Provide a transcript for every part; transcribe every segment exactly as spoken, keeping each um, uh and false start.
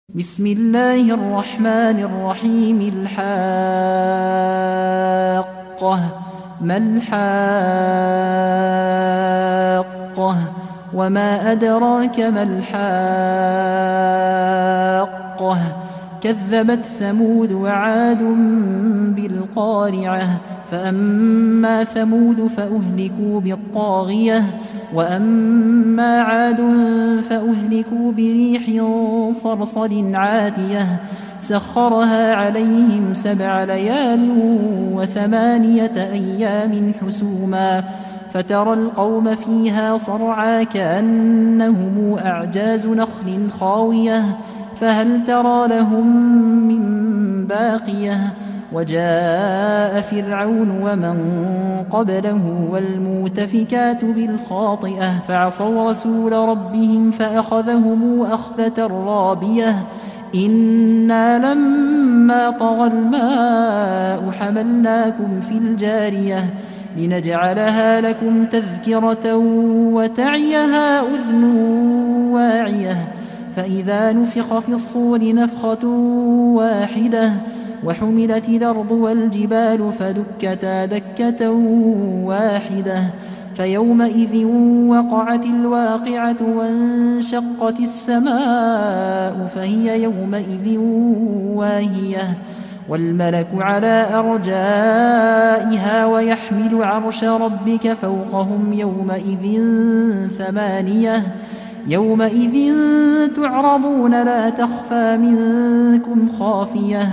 بسم الله الرحمن الرحيم. الحاقة ما الحاقة وما أدراك ما الحاقة كذبت ثمود وعاد بالقارعة فأما ثمود فأهلكوا بالطاغية وأما عاد فأهلكوا بريح صرصر عاتية سخرها عليهم سبع ليال وثمانية أيام حسوما فترى القوم فيها صرعى كأنهم أعجاز نخل خاوية فهل ترى لهم من باقية وجاء فرعون ومن قبله والمؤتفكات بالخاطئة فعصوا رسول ربهم فأخذهم أخذة رابية إنا لما طغى الماء حملناكم في الجارية لنجعلها لكم تذكرة وتعيها أذن واعية فإذا نفخ في الصور نفخة واحدة وحملت الأرض والجبال فدكتا دكة واحدة فيومئذ وقعت الواقعة وانشقت السماء فهي يومئذ واهية والملك على أرجائها ويحمل عرش ربك فوقهم يومئذ ثمانية يومئذ تعرضون لا تخفى منكم خافية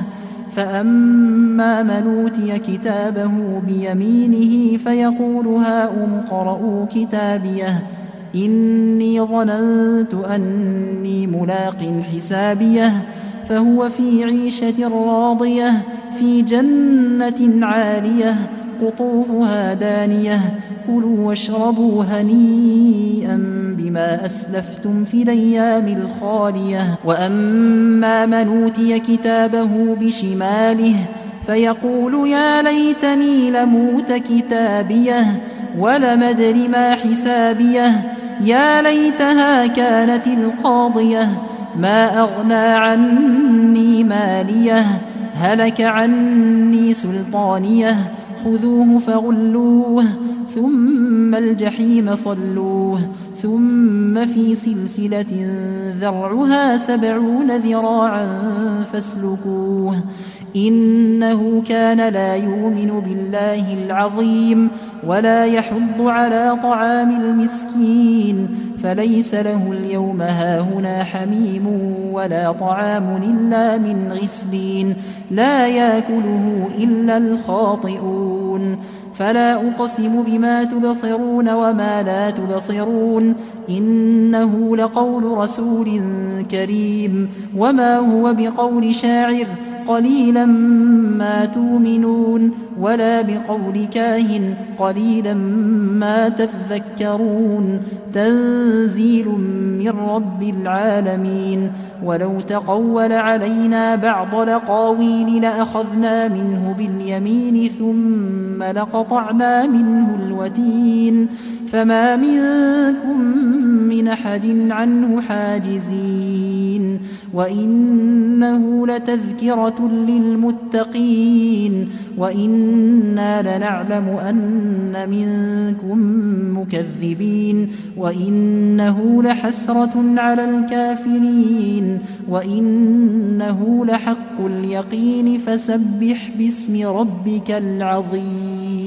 فأما من أوتي كتابه بيمينه فيقول هاؤم اقرءوا كتابيه إني ظننت أني ملاق حسابيه فهو في عيشة راضية في جنة عالية قطوفها دانية كلوا واشربوا هنيئا بما أسلفتم في الأيام الخالية وأما من أوتي كتابه بشماله فيقول يا ليتني لموت كتابيه ولم أدر ما حسابيه يا ليتها كانت القاضية ما أغنى عني ماليه هلك عني سلطانيه خذوه فغلوه ثم الجحيم صلوه ثم في سلسلة ذرعها سبعون ذراعا فاسلكوه إنه كان لا يؤمن بالله العظيم ولا يحض على طعام المسكين فليس له اليوم هاهنا حميم ولا طعام إلا من غسلين لا يأكله إلا الخاطئون فلا أقسم بما تبصرون وما لا تبصرون إنه لقول رسول كريم وما هو بقول شاعر قليلا ما تؤمنون ولا بقول كاهن قليلا ما تذكرون تنزيل من رب العالمين ولو تقول علينا بعض الأقاويل لأخذنا منه باليمين ثم لقطعنا منه الوتين فما منكم من أحد عنه حاجزين وإنه لتذكرة للمتقين وإنا لنعلم أن منكم مكذبين وإنه لحسرة على الكافرين وإنه لحق اليقين فسبح باسم ربك العظيم.